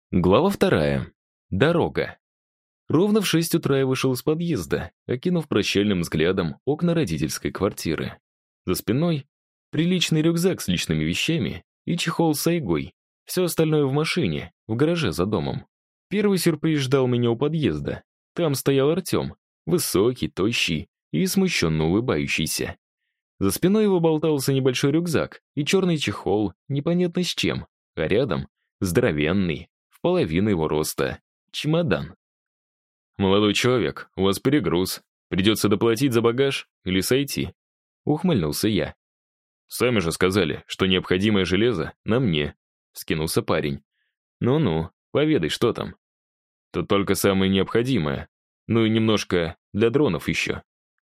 Глава 2. Дорога. Ровно в 6 утра я вышел из подъезда, окинув прощальным взглядом окна родительской квартиры. За спиной приличный рюкзак с личными вещами и чехол с сайгой. Все остальное в машине, в гараже за домом. Первый сюрприз ждал меня у подъезда. Там стоял Артем, высокий, тощий и смущенно улыбающийся. За спиной его болтался небольшой рюкзак и черный чехол, непонятно с чем, а рядом здоровенный, в половину его роста, чемодан. «Молодой человек, у вас перегруз. Придется доплатить за багаж или сойти?» Ухмыльнулся я. «Сами же сказали, что необходимое железо на мне», — вскинулся парень. «Ну-ну, поведай, что там?» «Тут только самое необходимое. Ну и немножко для дронов еще».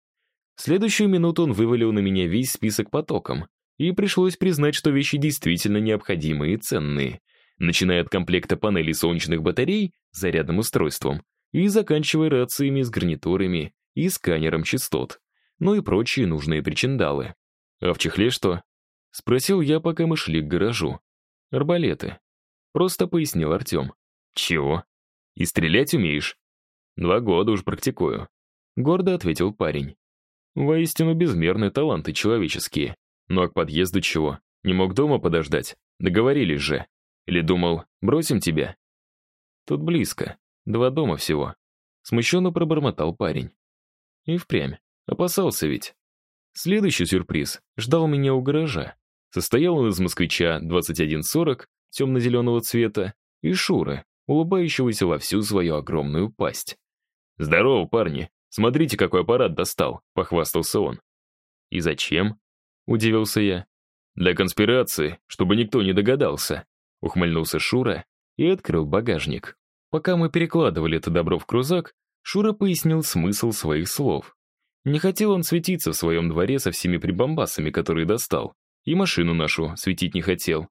В следующую минуту он вывалил на меня весь список потоком, и пришлось признать, что вещи действительно необходимые и ценные, начиная от комплекта панелей солнечных батарей с зарядным устройством и заканчивая рациями с гарнитурами и сканером частот, ну и прочие нужные причиндалы. «А в чехле что?» — спросил я, пока мы шли к гаражу. «Арбалеты», — просто пояснил Артем. «Чего? И стрелять умеешь?» «2 года уж практикую», — гордо ответил парень. «Воистину безмерные таланты человеческие. Ну а к подъезду чего? Не мог дома подождать? Договорились же. Или думал, бросим тебя?» «Тут близко. 2 дома всего», — смущенно пробормотал парень. И впрямь. Опасался ведь. Следующий сюрприз ждал меня у гаража. Состоял он из москвича 2140 темно-зеленого цвета и Шуры, улыбающегося во всю свою огромную пасть. «Здорово, парни! Смотрите, какой аппарат достал!» — похвастался он. «И зачем?» — удивился я. «Для конспирации, чтобы никто не догадался», — ухмыльнулся Шура и открыл багажник. Пока мы перекладывали это добро в крузак, Шура пояснил смысл своих слов. Не хотел он светиться в своем дворе со всеми прибамбасами, которые достал, и машину нашу светить не хотел.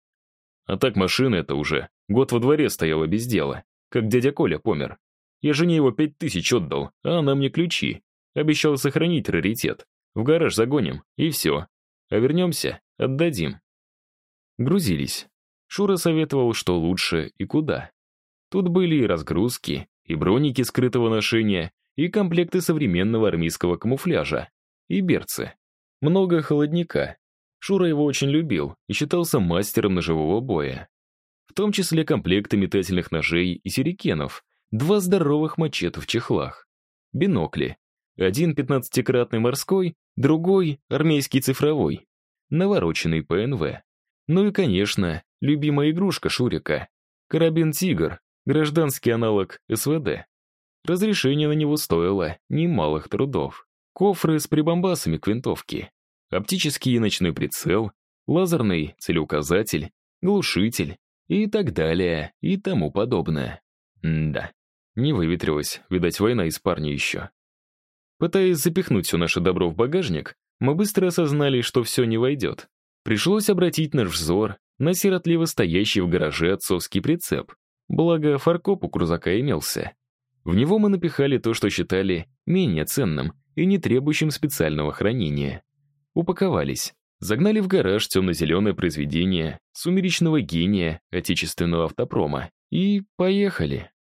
А так машина эта уже год во дворе стояла без дела, как дядя Коля помер. Я жене его 5000 отдал, а она мне ключи. Обещал сохранить раритет. В гараж загоним, и все. А вернемся, отдадим. Грузились. Шура советовал, что лучше и куда. Тут были и разгрузки, и броники скрытого ношения, и комплекты современного армейского камуфляжа, и берцы. Много холодника. Шура его очень любил и считался мастером ножевого боя. В том числе комплекты метательных ножей и сюрикенов, 2 здоровых мачете в чехлах. Бинокли. Один 15-кратный морской, другой армейский цифровой. Навороченный ПНВ. Ну и, конечно, любимая игрушка Шурика. Карабин «Тигр», гражданский аналог СВД. Разрешение на него стоило немалых трудов. Кофры с прибамбасами к винтовке. Оптический ночной прицел, лазерный целеуказатель, глушитель и так далее и тому подобное. Да, не выветрилась, видать, война из парня еще. Пытаясь запихнуть все наше добро в багажник, мы быстро осознали, что все не войдет. Пришлось обратить наш взор на сиротливо стоящий в гараже отцовский прицеп. Благо, фаркоп у крузака имелся. В него мы напихали то, что считали менее ценным и не требующим специального хранения. Упаковались. Загнали в гараж темно-зеленое произведение сумеречного гения отечественного автопрома. И поехали.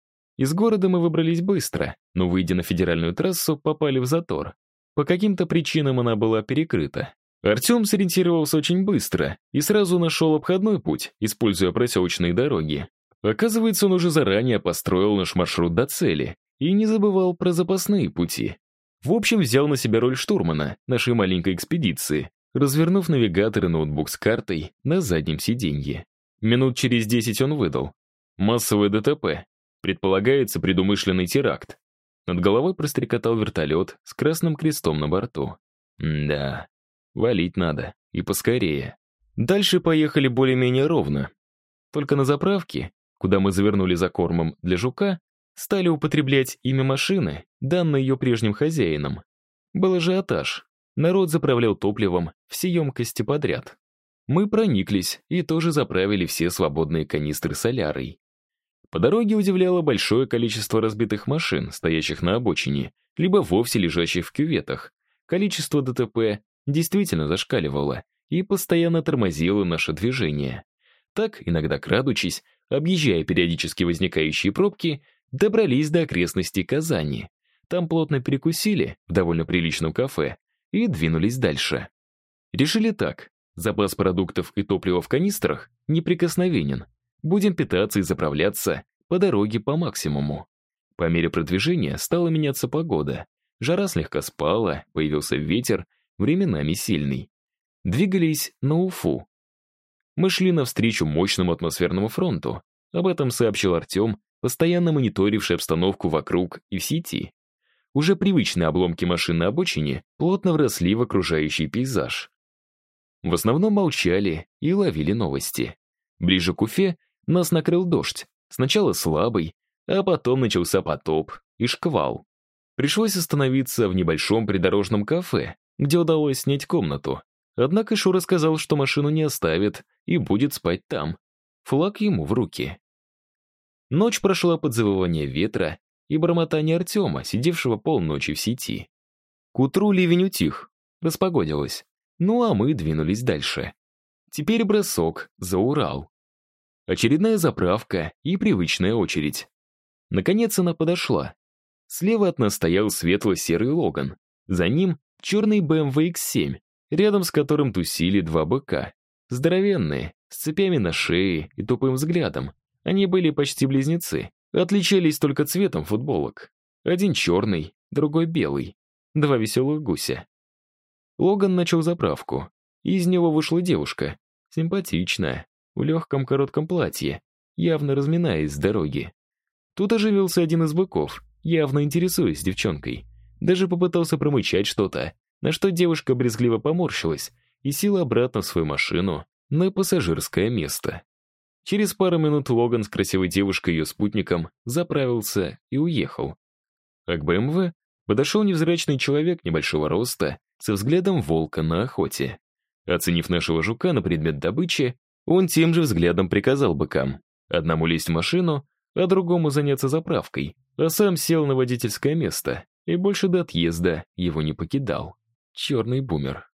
Из города мы выбрались быстро, но, выйдя на федеральную трассу, попали в затор. По каким-то причинам она была перекрыта. Артем сориентировался очень быстро и сразу нашел обходной путь, используя проселочные дороги. Оказывается, он уже заранее построил наш маршрут до цели и не забывал про запасные пути. В общем, взял на себя роль штурмана нашей маленькой экспедиции, развернув навигатор и ноутбук с картой на заднем сиденье. Минут через 10 он выдал. Массовое ДТП. Предполагается предумышленный теракт. Над головой прострекотал вертолет с красным крестом на борту. Да, валить надо. И поскорее. Дальше поехали более-менее ровно. Только на заправке, куда мы завернули за кормом для жука, стали употреблять имя машины, данное ее прежним хозяином. Был ажиотаж. Народ заправлял топливом все емкости подряд. Мы прониклись и тоже заправили все свободные канистры солярой. По дороге удивляло большое количество разбитых машин, стоящих на обочине, либо вовсе лежащих в кюветах. Количество ДТП действительно зашкаливало и постоянно тормозило наше движение. Так, иногда крадучись, объезжая периодически возникающие пробки, добрались до окрестностей Казани. Там плотно перекусили в довольно приличном кафе и двинулись дальше. Решили так: запас продуктов и топлива в канистрах неприкосновенен. Будем питаться и заправляться по дороге по максимуму. По мере продвижения стала меняться погода. Жара слегка спала, появился ветер, временами сильный. Двигались на Уфу. Мы шли навстречу мощному атмосферному фронту. Об этом сообщил Артем, постоянно мониторивший обстановку вокруг и в сети. Уже привычные обломки машин на обочине плотно вросли в окружающий пейзаж. В основном молчали и ловили новости. Ближе к Уфе нас накрыл дождь. Сначала слабый, а потом начался потоп и шквал. Пришлось остановиться в небольшом придорожном кафе, где удалось снять комнату. Однако Шура сказал, что машину не оставит и будет спать там. Флаг ему в руки. Ночь прошла под завывание ветра и бормотание Артема, сидевшего полночи в сети. К утру ливень утих, распогодилось. Ну а мы двинулись дальше. Теперь бросок за Урал. Очередная заправка и привычная очередь. Наконец она подошла. Слева от нас стоял светло-серый Логан. За ним черный BMW X7, рядом с которым тусили два быка. Здоровенные, с цепями на шее и тупым взглядом. Они были почти близнецы, отличались только цветом футболок. Один черный, другой белый. Два веселых гуся. Логан начал заправку. Из него вышла девушка, симпатичная, в легком коротком платье, явно разминаясь с дороги. Тут оживился один из быков, явно интересуясь девчонкой. Даже попытался промычать что-то, на что девушка брезгливо поморщилась и села обратно в свою машину на пассажирское место. Через пару минут Логан с красивой девушкой и ее спутником заправился и уехал. А к БМВ подошел невзрачный человек небольшого роста со взглядом волка на охоте. Оценив нашего жука на предмет добычи, он тем же взглядом приказал быкам: одному лезть в машину, а другому заняться заправкой, а сам сел на водительское место и больше до отъезда его не покидал. Черный бумер.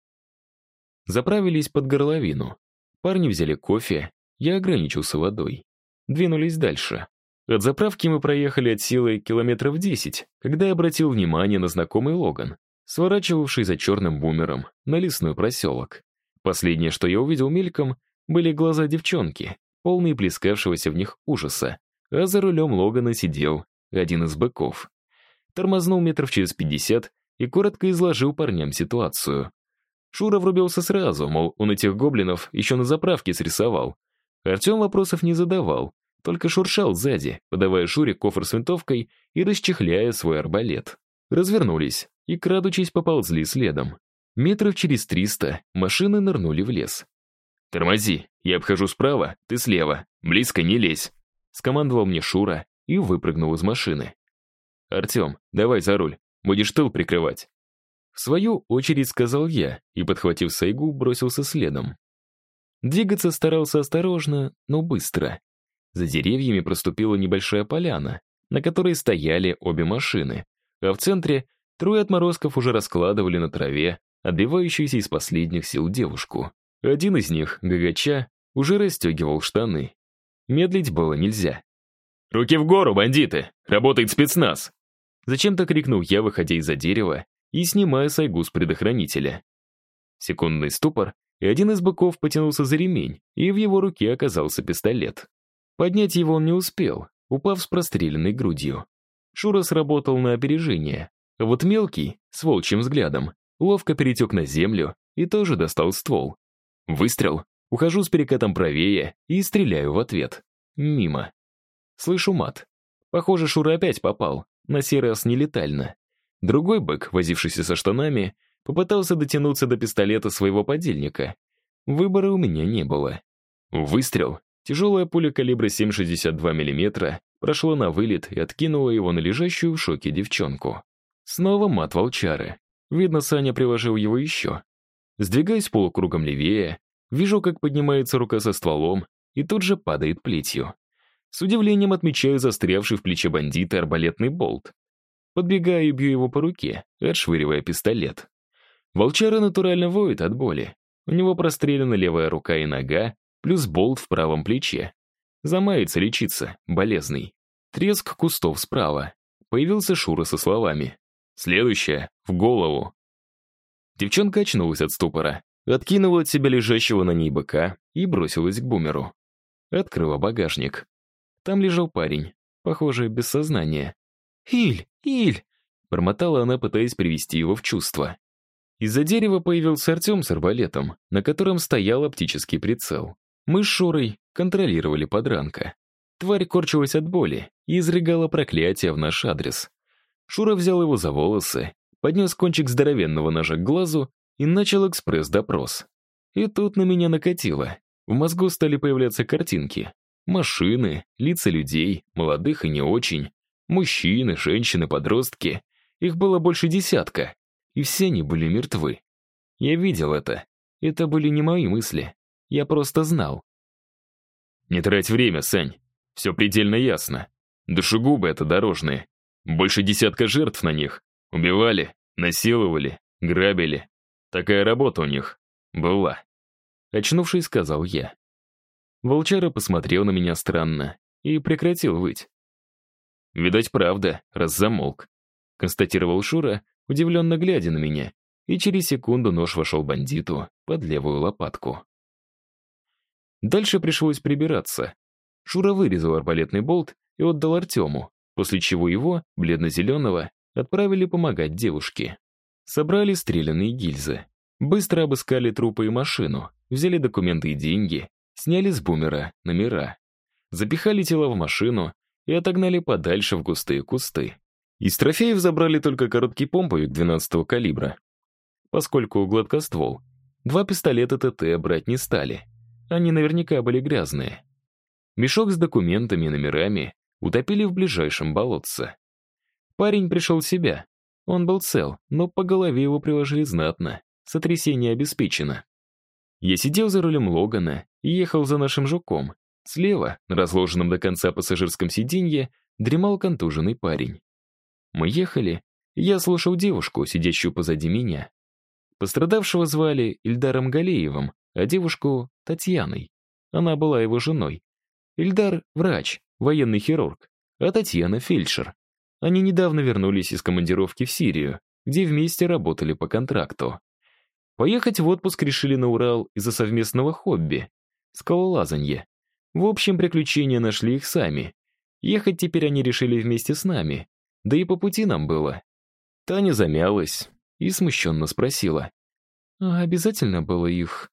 Заправились под горловину. Парни взяли кофе, я ограничился водой. Двинулись дальше. От заправки мы проехали от силы километров 10, когда я обратил внимание на знакомый Логан, сворачивавший за черным бумером на лесной проселок. Последнее, что я увидел мельком, были глаза девчонки, полные плескавшегося в них ужаса, а за рулем Логана сидел один из быков. Тормознул метров через 50 и коротко изложил парням ситуацию. Шура врубился сразу, мол, он этих гоблинов еще на заправке срисовал. Артем вопросов не задавал, только шуршал сзади, подавая Шуре кофр с винтовкой и расчехляя свой арбалет. Развернулись и, крадучись, поползли следом. Метров через 300 машины нырнули в лес. «Тормози, я обхожу справа, ты слева, близко не лезь», скомандовал мне Шура и выпрыгнул из машины. «Артем, давай за руль, будешь тыл прикрывать». В свою очередь сказал я и, подхватив сайгу, бросился следом. Двигаться старался осторожно, но быстро. За деревьями проступила небольшая поляна, на которой стояли обе машины, а в центре трое отморозков уже раскладывали на траве отбивающуюся из последних сил девушку. Один из них, гагача, уже расстегивал штаны. Медлить было нельзя. «Руки в гору, бандиты! Работает спецназ!» Зачем-то крикнул я, выходя из-за дерева и снимая сайгу с предохранителя. Секундный ступор, и один из быков потянулся за ремень, и в его руке оказался пистолет. Поднять его он не успел, упав с простреленной грудью. Шура сработал на опережение, а вот мелкий, с волчьим взглядом, ловко перетек на землю и тоже достал ствол. Выстрел, ухожу с перекатом правее и стреляю в ответ. Мимо. Слышу мат. Похоже, Шура опять попал, на сей раз нелетально. Другой бык, возившийся со штанами, попытался дотянуться до пистолета своего подельника. Выбора у меня не было. Выстрел. Тяжелая пуля калибра 7,62 мм прошла на вылет и откинула его на лежащую в шоке девчонку. Снова мат волчары. Видно, Саня приложил его еще. Сдвигаясь полукругом левее, вижу, как поднимается рука со стволом и тут же падает плетью. С удивлением отмечаю застрявший в плече бандита арбалетный болт. Подбегаю и бью его по руке, отшвыривая пистолет. Волчара натурально воет от боли. У него прострелена левая рука и нога, плюс болт в правом плече. Замается лечиться, болезный. Треск кустов справа. Появился Шура со словами: «Следующая, в голову». Девчонка очнулась от ступора, откинула от себя лежащего на ней быка и бросилась к бумеру. Открыла багажник. Там лежал парень, похоже, без сознания. «Иль! Иль!» — бормотала она, пытаясь привести его в чувство. Из-за дерева появился Артем с арбалетом, на котором стоял оптический прицел. Мы с Шурой контролировали подранка. Тварь корчилась от боли и изрыгала проклятия в наш адрес. Шура взял его за волосы, поднес кончик здоровенного ножа к глазу и начал экспресс-допрос. И тут на меня накатило. В мозгу стали появляться картинки. Машины, лица людей, молодых и не очень. Мужчины, женщины, подростки. Их было больше десятка. И все они были мертвы. Я видел это. Это были не мои мысли. Я просто знал. «Не трать время, Сань. Все предельно ясно. Душегубы — это дорожные. Больше десятка жертв на них. Убивали, насиловали, грабили. Такая работа у них была». Очнувшись, сказал я. Волчара посмотрел на меня странно и прекратил выть. «Видать, правда, раз замолк», — констатировал Шура, удивленно глядя на меня, и через секунду нож вошел бандиту под левую лопатку. Дальше пришлось прибираться. Шура вырезал арбалетный болт и отдал Артему, после чего его, бледно-зеленого, отправили помогать девушке. Собрали стрелянные гильзы. Быстро обыскали трупы и машину, взяли документы и деньги, сняли с бумера номера. Запихали тела в машину и отогнали подальше в густые кусты. Из трофеев забрали только короткий помповик 12-го калибра, поскольку гладкоствол. 2 пистолета ТТ брать не стали. Они наверняка были грязные. Мешок с документами и номерами утопили в ближайшем болотце. Парень пришел в себя. Он был цел, но по голове его приложили знатно. Сотрясение обеспечено. Я сидел за рулем Логана и ехал за нашим жуком. Слева, на разложенном до конца пассажирском сиденье, дремал контуженный парень. Мы ехали, и я слушал девушку, сидящую позади меня. Пострадавшего звали Ильдаром Галеевым, а девушку — Татьяной. Она была его женой. Ильдар — врач, военный хирург, а Татьяна — фельдшер. Они недавно вернулись из командировки в Сирию, где вместе работали по контракту. Поехать в отпуск решили на Урал из-за совместного хобби — скалолазанье. В общем, приключения нашли их сами. Ехать теперь они решили вместе с нами, да и по пути нам было. Таня замялась и смущенно спросила: «А обязательно было их?»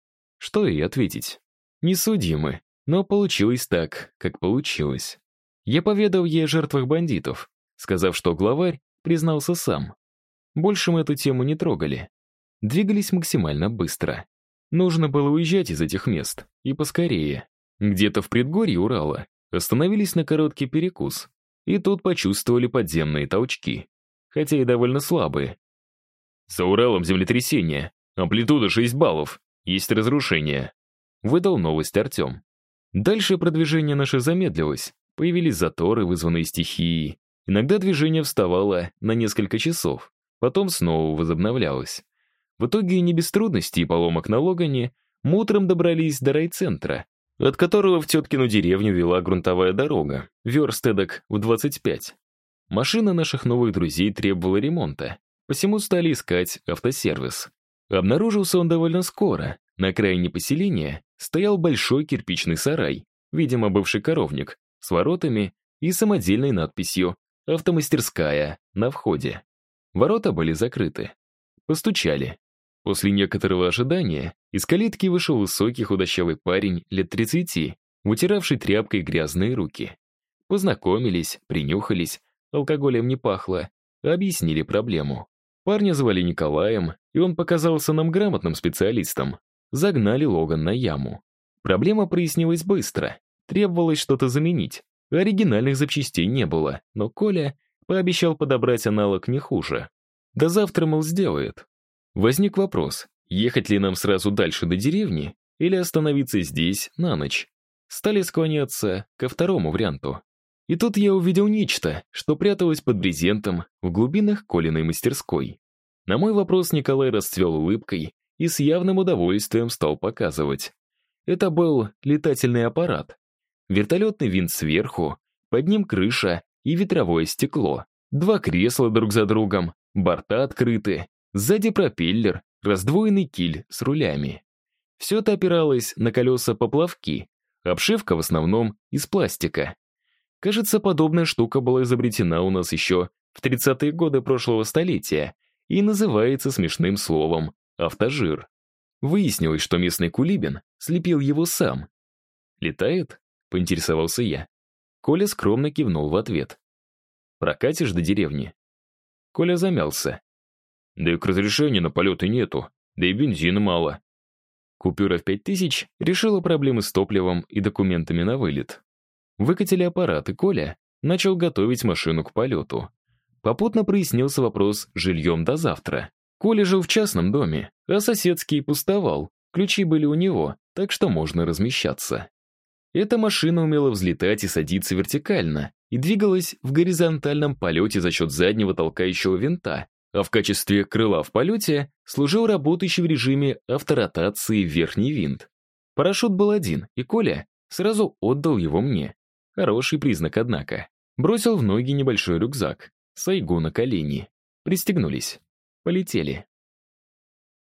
Что ей ответить? Не судьи мы, но получилось так, как получилось. Я поведал ей о жертвах бандитов, сказав, что главарь признался сам. Больше мы эту тему не трогали. Двигались максимально быстро. Нужно было уезжать из этих мест, и поскорее. Где-то в предгорье Урала остановились на короткий перекус, и тут почувствовали подземные толчки, хотя и довольно слабые. «За Уралом землетрясение, амплитуда 6 баллов, есть разрушение», — выдал новость Артем. Дальше продвижение наше замедлилось, появились заторы, вызванные стихией. Иногда движение вставало на несколько часов, потом снова возобновлялось. В итоге не без трудностей и поломок на Логане мы утром добрались до райцентра, от которого в теткину деревню вела грунтовая дорога, верст эдак в 25. Машина наших новых друзей требовала ремонта, посему стали искать автосервис. Обнаружился он довольно скоро. На окраине поселения стоял большой кирпичный сарай, видимо, бывший коровник, с воротами и самодельной надписью «Автомастерская» на входе. Ворота были закрыты. Постучали. После некоторого ожидания из калитки вышел высокий худощавый парень лет 30, вытиравший тряпкой грязные руки. Познакомились, принюхались, алкоголем не пахло, объяснили проблему. Парня звали Николаем, и он показался нам грамотным специалистом. Загнали Логан на яму. Проблема прояснилась быстро. Требовалось что-то заменить. Оригинальных запчастей не было, но Коля пообещал подобрать аналог не хуже. До завтра, мол, сделает. Возник вопрос, ехать ли нам сразу дальше до деревни или остановиться здесь на ночь. Стали склоняться ко второму варианту. И тут я увидел нечто, что пряталось под брезентом в глубинах Колиной мастерской. На мой вопрос Николай расцвел улыбкой и с явным удовольствием стал показывать. Это был летательный аппарат. вертолетный винт сверху, под ним крыша и ветровое стекло, 2 кресла друг за другом, борта открыты, сзади пропеллер, раздвоенный киль с рулями. Все это опиралось на колеса-поплавки, обшивка в основном из пластика. Кажется, подобная штука была изобретена у нас еще в 30-е годы прошлого столетия и называется смешным словом «автожир». Выяснилось, что местный кулибин слепил его сам. «Летает?» — поинтересовался я. Коля скромно кивнул в ответ. «Прокатишь до деревни?» Коля замялся. «Да и к разрешению на полеты нету, да и бензина мало». Купюра в 5000 решила проблемы с топливом и документами на вылет. Выкатили аппарат, и Коля начал готовить машину к полету. Попутно прояснился вопрос с жильем до завтра. Коля жил в частном доме, а соседский пустовал. Ключи были у него, так что можно размещаться. Эта машина умела взлетать и садиться вертикально и двигалась в горизонтальном полете за счет заднего толкающего винта, а в качестве крыла в полете служил работающий в режиме авторотации верхний винт. Парашют был один, и Коля сразу отдал его мне. Хороший признак, однако. Бросил в ноги небольшой рюкзак, сайгу на колени. Пристегнулись. Полетели.